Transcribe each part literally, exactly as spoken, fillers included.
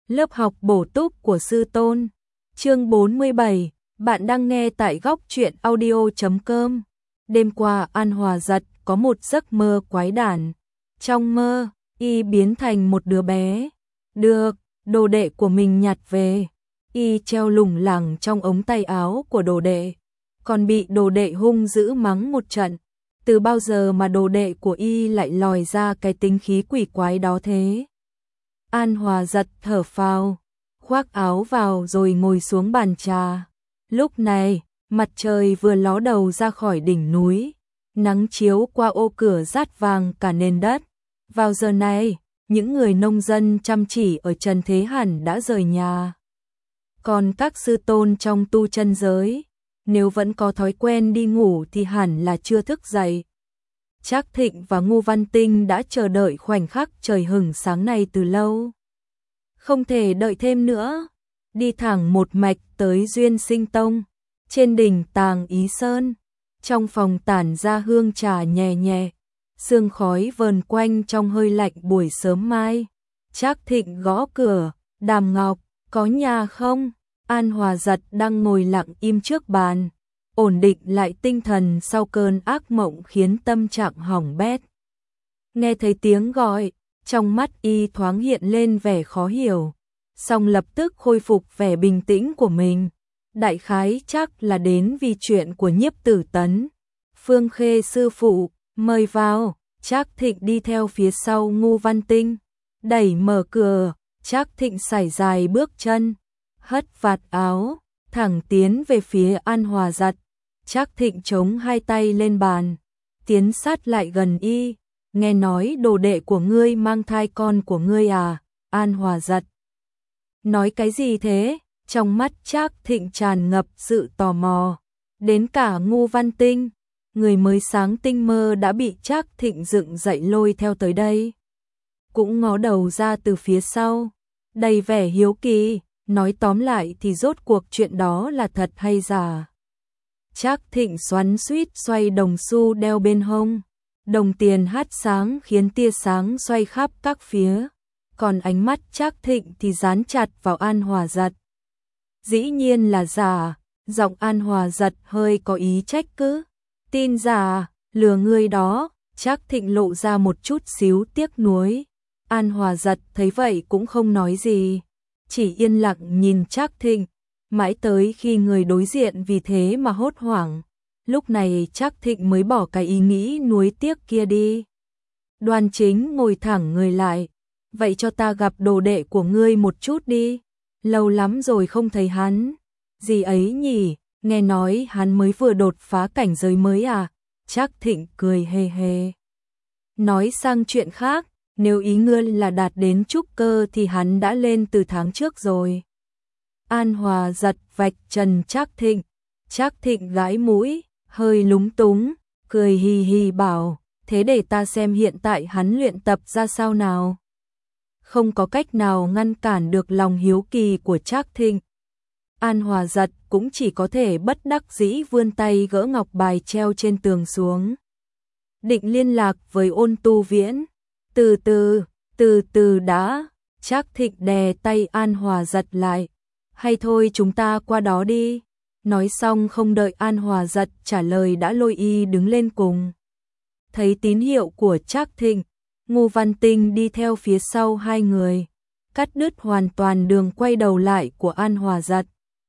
Lớp học bổ túc của sư tôn. Chương bốn mươi bảy, bạn đang nghe tại góc truyện audio chấm com. Đêm qua An Hòa Giật có một giấc mơ quái đản. Trong mơ, y biến thành một đứa bé. Được, đồ đệ của mình nhặt về. Y treo lủng lẳng trong ống tay áo của đồ đệ. Còn bị đồ đệ hung dữ mắng một trận. Từ bao giờ mà đồ đệ của y lại lòi ra cái tính khí quỷ quái đó thế? An Hòa Giật thở phào, khoác áo vào rồi ngồi xuống bàn trà. Lúc này, mặt trời vừa ló đầu ra khỏi đỉnh núi, nắng chiếu qua ô cửa rát vàng cả nền đất. Vào giờ này, những người nông dân chăm chỉ ở trần thế hẳn đã rời nhà. Còn các sư tôn trong tu chân giới, nếu vẫn có thói quen đi ngủ thì hẳn là chưa thức dậy. Trác Thịnh và Ngô Văn Tinh đã chờ đợi khoảnh khắc trời hửng sáng này từ lâu. Không thể đợi thêm nữa, đi thẳng một mạch tới Duyên Sinh Tông, trên đỉnh Tàng Ý Sơn, trong phòng tản ra hương trà nhẹ nhẹ, sương khói vờn quanh trong hơi lạnh buổi sớm mai. Trác Thịnh gõ cửa, "Đàm Ngọc, có nhà không?" An Hòa Giật đang ngồi lặng im trước bàn, ổn định lại tinh thần sau cơn ác mộng khiến tâm trạng hỏng bét. Nghe thấy tiếng gọi, trong mắt y thoáng hiện lên vẻ khó hiểu, song lập tức khôi phục vẻ bình tĩnh của mình. Đại khái chắc là đến vì chuyện của Nhiếp Tử Tấn. "Phương Khê sư phụ, mời vào." Trác Thịnh đi theo phía sau Ngô Văn Tinh, đẩy mở cửa. Trác Thịnh sải dài bước chân, hất vạt áo, thẳng tiến về phía An Hòa Giật. Trác Thịnh chống hai tay lên bàn, tiến sát lại gần y. "Nghe nói đồ đệ của ngươi mang thai con của ngươi à?" An Hòa Giật nói cái gì thế? Trong mắt Trác Thịnh tràn ngập sự tò mò. Đến cả Ngô Văn Tinh, người mới sáng tinh mơ đã bị Trác Thịnh dựng dậy lôi theo tới đây, cũng ngó đầu ra từ phía sau, đầy vẻ hiếu kỳ. Nói tóm lại thì rốt cuộc chuyện đó là thật hay giả? Trác Thịnh xoắn xuýt xoay đồng xu đeo bên hông, đồng tiền hát sáng khiến tia sáng xoay khắp các phía, còn ánh mắt Trác Thịnh thì dán chặt vào An Hòa Giật. "Dĩ nhiên là giả." Giọng An Hòa Giật hơi có ý trách cứ. "Tin giả, lừa ngươi đó." Trác Thịnh lộ ra một chút xíu tiếc nuối. An Hòa Giật thấy vậy cũng không nói gì, chỉ yên lặng nhìn Trác Thịnh, mãi tới khi người đối diện vì thế mà hốt hoảng. Lúc này Trác Thịnh mới bỏ cái ý nghĩ nuối tiếc kia đi. Đoan Chính ngồi thẳng người lại. "Vậy cho ta gặp đồ đệ của ngươi một chút đi. Lâu lắm rồi không thấy hắn." "Gì ấy nhỉ, nghe nói hắn mới vừa đột phá cảnh giới mới à?" Trác Thịnh cười hề hề. "Nói sang chuyện khác, nếu ý ngươi là đạt đến trúc cơ thì hắn đã lên từ tháng trước rồi." An Hòa Giật vạch trần Trác Thịnh. Trác Thịnh gãi mũi, hơi lúng túng, cười hì hì bảo, "Thế để ta xem hiện tại hắn luyện tập ra sao nào." Không có cách nào ngăn cản được lòng hiếu kỳ của Trác Thịnh. An Hòa Giật cũng chỉ có thể bất đắc dĩ vươn tay gỡ ngọc bài treo trên tường xuống. Định liên lạc với Ôn Tu Viễn. "Từ từ, từ từ đã." Trác Thịnh đè tay An Hòa Giật lại. "Hay thôi chúng ta qua đó đi." Nói xong không đợi An Hòa Giật trả lời đã lôi y đứng lên cùng. Thấy tín hiệu của Trác Thịnh, Ngô Văn Tinh đi theo phía sau hai người, cắt đứt hoàn toàn đường quay đầu lại của An Hòa Giật.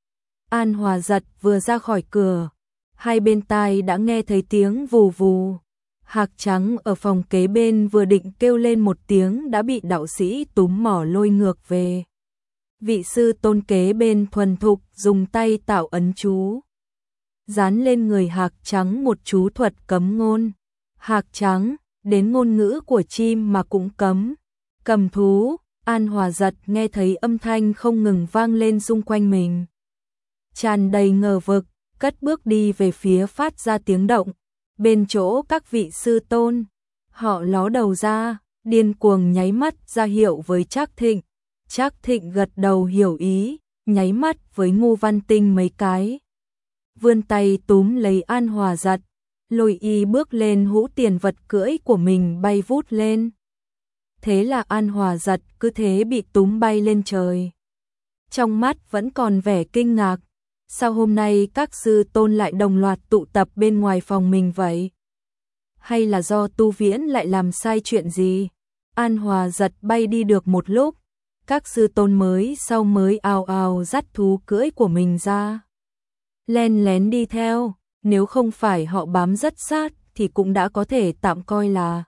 An Hòa Giật vừa ra khỏi cửa, hai bên tai đã nghe thấy tiếng vù vù. Hạc Trắng ở phòng kế bên vừa định kêu lên một tiếng đã bị đạo sĩ túm mỏ lôi ngược về. Vị sư tôn kế bên thuần thục dùng tay tạo ấn chú, dán lên người Hạc Trắng một chú thuật cấm ngôn. "Hạc Trắng, đến ngôn ngữ của chim mà cũng cấm." "Cầm thú." An Hòa Giật nghe thấy âm thanh không ngừng vang lên xung quanh mình, tràn đầy ngờ vực, cất bước đi về phía phát ra tiếng động. Bên chỗ các vị sư tôn, họ ló đầu ra, điên cuồng nháy mắt ra hiệu với Trác Thịnh. Trác Thịnh gật đầu hiểu ý, nháy mắt với Ngô Văn Tinh mấy cái, vươn tay túm lấy An Hòa Giật, lôi y bước lên hũ tiền vật cưỡi của mình bay vút lên. Thế là An Hòa Giật cứ thế bị túm bay lên trời. Trong mắt vẫn còn vẻ kinh ngạc, sao hôm nay các sư tôn lại đồng loạt tụ tập bên ngoài phòng mình vậy? Hay là do Tu Viễn lại làm sai chuyện gì? An Hòa Giật bay đi được một lúc, các sư tôn mới sau mới ào ào dắt thú cưỡi của mình ra. Len lén đi theo, nếu không phải họ bám rất sát thì cũng đã có thể tạm coi là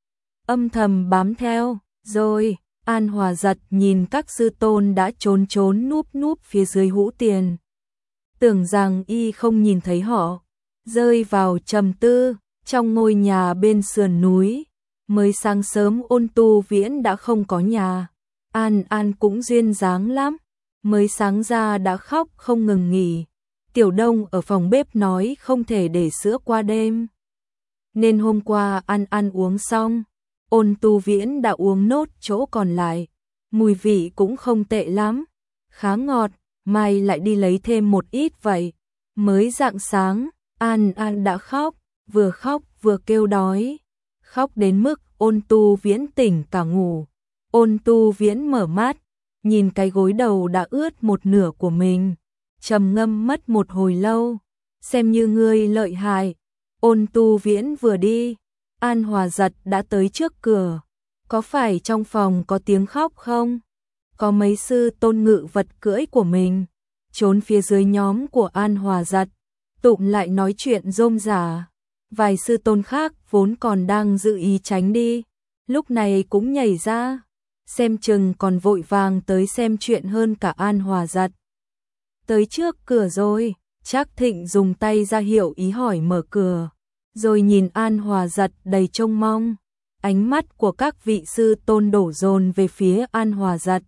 âm thầm bám theo. Rồi, An Hòa Giật nhìn các sư tôn đã trốn trốn núp núp phía dưới hũ tiền. Tưởng rằng y không nhìn thấy họ, rơi vào trầm tư. Trong ngôi nhà bên sườn núi, mới sáng sớm Ôn Tu Viễn đã không có nhà. An An cũng duyên dáng lắm, mới sáng ra đã khóc không ngừng nghỉ. Tiểu Đông ở phòng bếp nói không thể để sữa qua đêm, nên hôm qua An An uống xong, Ôn Tu Viễn đã uống nốt chỗ còn lại. Mùi vị cũng không tệ lắm, khá ngọt, mai lại đi lấy thêm một ít vậy. Mới rạng sáng, An An đã khóc, vừa khóc vừa kêu đói, khóc đến mức Ôn Tu Viễn tỉnh cả ngủ. Ôn Tu Viễn mở mắt, nhìn cái gối đầu đã ướt một nửa của mình, trầm ngâm mất một hồi lâu. Xem như ngươi lợi hại. Ôn Tu Viễn vừa đi, An Hòa Giật đã tới trước cửa. Có phải trong phòng có tiếng khóc không? Có mấy sư tôn ngự vật cưỡi của mình trốn phía dưới nhóm của An Hòa Giật, tụm lại nói chuyện rôm rả. Vài sư tôn khác vốn còn đang dự ý tránh đi, lúc này cũng nhảy ra, xem chừng còn vội vàng tới xem chuyện hơn cả An Hòa Giật. Tới trước cửa rồi, Trác Thịnh dùng tay ra hiệu ý hỏi mở cửa, rồi nhìn An Hòa Giật đầy trông mong. Ánh mắt của các vị sư tôn đổ dồn về phía An Hòa Giật.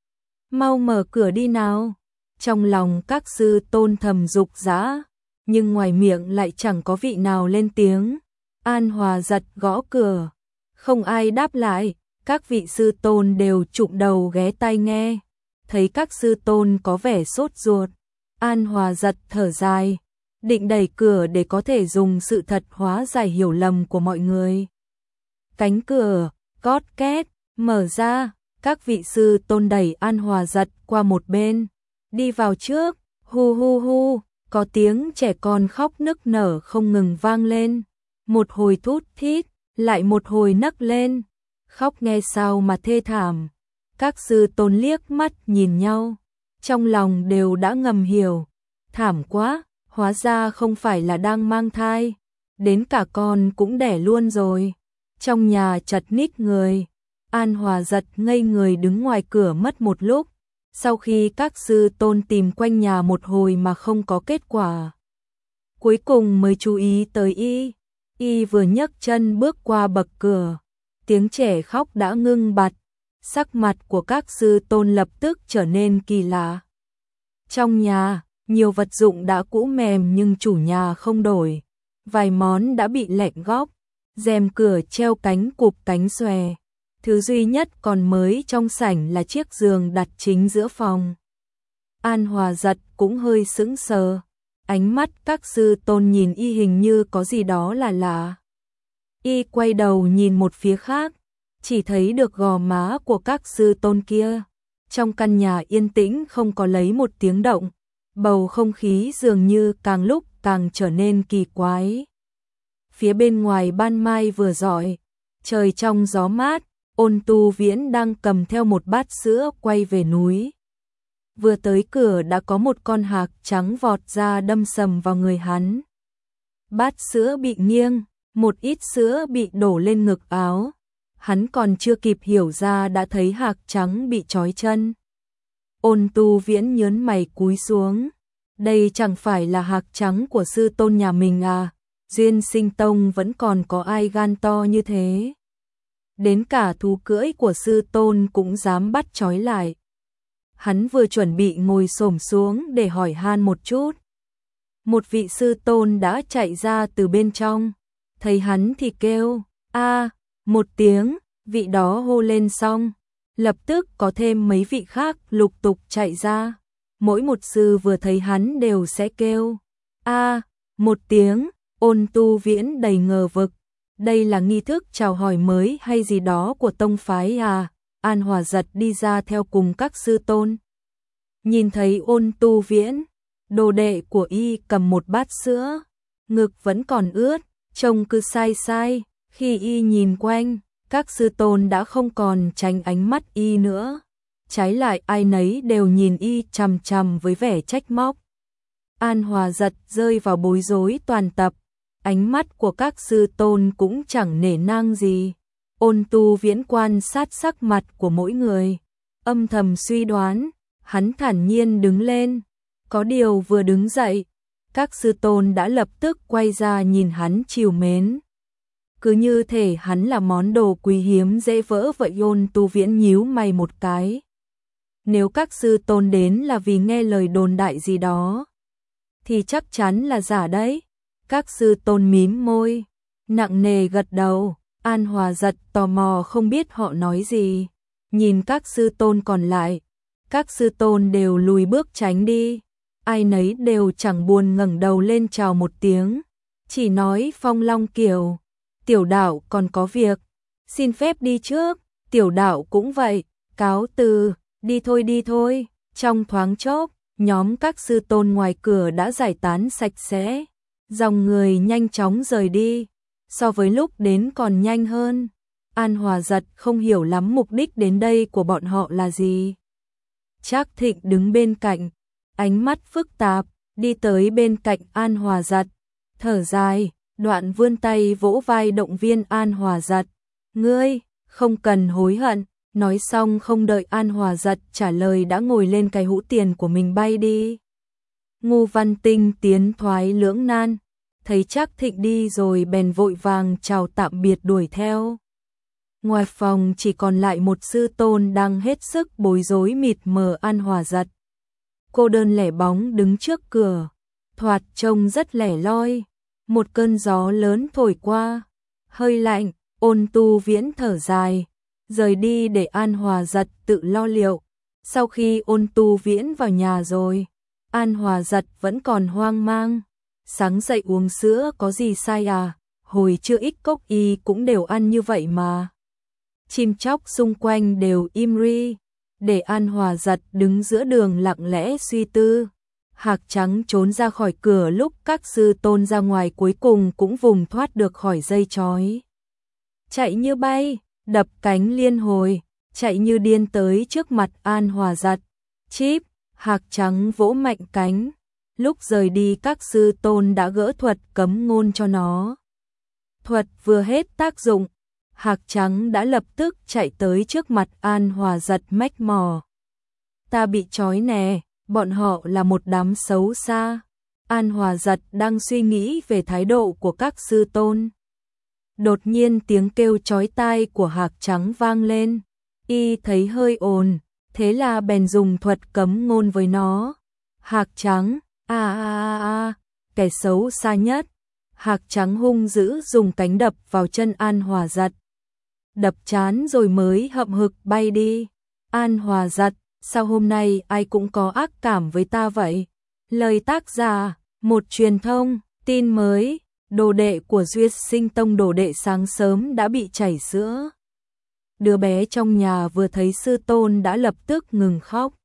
Mau mở cửa đi nào. Trong lòng các sư tôn thầm dục dã, nhưng ngoài miệng lại chẳng có vị nào lên tiếng. An Hòa Giật gõ cửa, không ai đáp lại, các vị sư tôn đều trụm đầu ghé tai nghe. Thấy các sư tôn có vẻ sốt ruột, An Hòa Giật thở dài, định đẩy cửa để có thể dùng sự thật hóa giải hiểu lầm của mọi người. Cánh cửa, gót két, mở ra, các vị sư tôn đẩy An Hòa Giật qua một bên, đi vào trước, hu hu hu, có tiếng trẻ con khóc nức nở không ngừng vang lên, một hồi thút thít, lại một hồi nấc lên, khóc nghe sao mà thê thảm. Các sư tôn liếc mắt nhìn nhau, trong lòng đều đã ngầm hiểu, thảm quá, hóa ra không phải là đang mang thai, đến cả con cũng đẻ luôn rồi. Trong nhà chật ních người, An Hòa Giật ngây người đứng ngoài cửa mất một lúc, sau khi các sư tôn tìm quanh nhà một hồi mà không có kết quả. Cuối cùng mới chú ý tới y, y vừa nhấc chân bước qua bậc cửa, tiếng trẻ khóc đã ngưng bặt, sắc mặt của các sư tôn lập tức trở nên kỳ lạ. Trong nhà, nhiều vật dụng đã cũ mềm nhưng chủ nhà không đổi, vài món đã bị lệch góc, rèm cửa treo cánh cụp cánh xòe. Thứ duy nhất còn mới trong sảnh là chiếc giường đặt chính giữa phòng. An Hòa Giật cũng hơi sững sờ, ánh mắt các sư tôn nhìn y hình như có gì đó là lạ. Y quay đầu nhìn một phía khác, chỉ thấy được gò má của các sư tôn kia. Trong căn nhà yên tĩnh không có lấy một tiếng động, bầu không khí dường như càng lúc càng trở nên kỳ quái. Phía bên ngoài ban mai vừa rọi, trời trong gió mát, Ôn Tu Viễn đang cầm theo một bát sữa quay về núi. Vừa tới cửa đã có một con hạc trắng vọt ra đâm sầm vào người hắn. Bát sữa bị nghiêng, một ít sữa bị đổ lên ngực áo. Hắn còn chưa kịp hiểu ra đã thấy hạc trắng bị trói chân. Ôn Tu Viễn nhớn mày cúi xuống. Đây chẳng phải là hạc trắng của sư tôn nhà mình à? Duyên Sinh Tông vẫn còn có ai gan to như thế? Đến cả thú cưỡi của sư tôn cũng dám bắt trói lại. Hắn vừa chuẩn bị ngồi xổm xuống để hỏi han một chút, một vị sư tôn đã chạy ra từ bên trong, thấy hắn thì kêu a một tiếng, vị đó hô lên xong, lập tức có thêm mấy vị khác lục tục chạy ra, mỗi một sư vừa thấy hắn đều sẽ kêu a một tiếng. Ôn Tu Viễn đầy ngờ vực, đây là nghi thức chào hỏi mới hay gì đó của tông phái à? An Hòa Giật đi ra theo cùng các sư tôn. Nhìn thấy Ôn Tu Viễn, đồ đệ của y cầm một bát sữa, ngực vẫn còn ướt, trông cứ sai sai, khi y nhìn quanh, các sư tôn đã không còn tránh ánh mắt y nữa. Trái lại ai nấy đều nhìn y chằm chằm với vẻ trách móc. An Hòa Giật rơi vào bối rối toàn tập, ánh mắt của các sư tôn cũng chẳng nể nang gì. Ôn Tu Viễn quan sát sắc mặt của mỗi người, âm thầm suy đoán, hắn thản nhiên đứng lên, có điều vừa đứng dậy, các sư tôn đã lập tức quay ra nhìn hắn trìu mến. Cứ như thể hắn là món đồ quý hiếm dễ vỡ vậy. Ôn Tu Viễn nhíu mày một cái. Nếu các sư tôn đến là vì nghe lời đồn đại gì đó, thì chắc chắn là giả đấy. Các sư tôn mím môi, nặng nề gật đầu. An Hòa Giật tò mò không biết họ nói gì. Nhìn các sư tôn còn lại, các sư tôn đều lùi bước tránh đi. Ai nấy đều chẳng buồn ngẩng đầu lên chào một tiếng, chỉ nói Phong Long Kiều, tiểu đạo còn có việc, xin phép đi trước. Tiểu đạo cũng vậy, cáo từ, đi thôi đi thôi. Trong thoáng chốc, nhóm các sư tôn ngoài cửa đã giải tán sạch sẽ, dòng người nhanh chóng rời đi, so với lúc đến còn nhanh hơn. An Hòa Giật không hiểu lắm mục đích đến đây của bọn họ là gì. Trác Thịnh đứng bên cạnh, ánh mắt phức tạp, đi tới bên cạnh An Hòa Giật, thở dài, đoạn vươn tay vỗ vai động viên An Hòa Giật. Ngươi, không cần hối hận. Nói xong không đợi An Hòa Giật trả lời đã ngồi lên cái hũ tiền của mình bay đi. Ngô Văn Tinh tiến thoái lưỡng nan, thấy Trác Thịnh đi rồi bèn vội vàng chào tạm biệt đuổi theo. Ngoài phòng chỉ còn lại một sư tôn đang hết sức bối rối mịt mờ. An Hòa Giật cô đơn lẻ bóng đứng trước cửa, thoạt trông rất lẻ loi. Một cơn gió lớn thổi qua, hơi lạnh. Ôn Tu Viễn thở dài, rời đi để An Hòa Giật tự lo liệu. Sau khi Ôn Tu Viễn vào nhà rồi, An Hòa Giật vẫn còn hoang mang. Sáng dậy uống sữa có gì sai à? Hồi chưa ít cốc y cũng đều ăn như vậy mà. Chim chóc xung quanh đều im ri, để An Hòa Giật đứng giữa đường lặng lẽ suy tư. Hạc Trắng trốn ra khỏi cửa lúc các sư tôn ra ngoài, cuối cùng cũng vùng thoát được khỏi dây trói. Chạy như bay, đập cánh liên hồi, chạy như điên tới trước mặt An Hòa Giật. Chíp, Hạc Trắng vỗ mạnh cánh. Lúc rời đi các sư tôn đã gỡ thuật cấm ngôn cho nó. Thuật vừa hết tác dụng, Hạc Trắng đã lập tức chạy tới trước mặt An Hòa Giật mách mò. Ta bị trói nè, bọn họ là một đám xấu xa. An Hòa Giật đang suy nghĩ về thái độ của các sư tôn. Đột nhiên tiếng kêu chói tai của Hạc Trắng vang lên. Y thấy hơi ồn, thế là bèn dùng thuật cấm ngôn với nó. Hạc Trắng, a a a, kẻ xấu xa nhất. Hạc Trắng hung dữ dùng cánh đập vào chân An Hòa Giật. Đập chán rồi mới hậm hực bay đi. An Hòa Giật, sao hôm nay ai cũng có ác cảm với ta vậy? Lời tác giả, một truyền thông, tin mới. Đồ đệ của Duyệt Sinh Tông đồ đệ sáng sớm đã bị chảy sữa. Đứa bé trong nhà vừa thấy sư tôn đã lập tức ngừng khóc.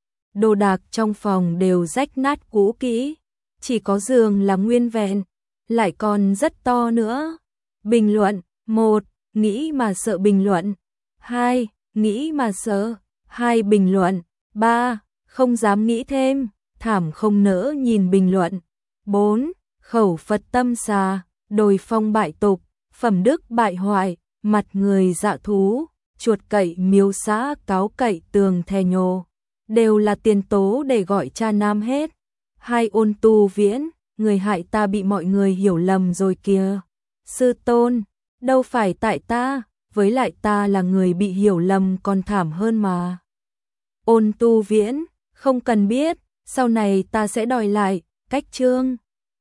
Đồ đạc trong phòng đều rách nát cũ kỹ, chỉ có giường là nguyên vẹn, lại còn rất to nữa. Bình luận: một. Nghĩ mà sợ bình luận. hai. Nghĩ mà sợ. hai. Bình luận. ba. Không dám nghĩ thêm, thảm không nỡ nhìn bình luận. bốn. Khẩu Phật tâm xà, đồi phong bại tục, phẩm đức bại hoại, mặt người dạ thú, chuột cậy miếu xã cáo cậy tường thè nhồ, đều là tiền tố để gọi cha nam hết. Hai. Ôn Tu Viễn, người hại ta bị mọi người hiểu lầm rồi kìa. Sư tôn, đâu phải tại ta, với lại ta là người bị hiểu lầm còn thảm hơn mà. Ôn Tu Viễn, không cần biết, sau này ta sẽ đòi lại. Cách chương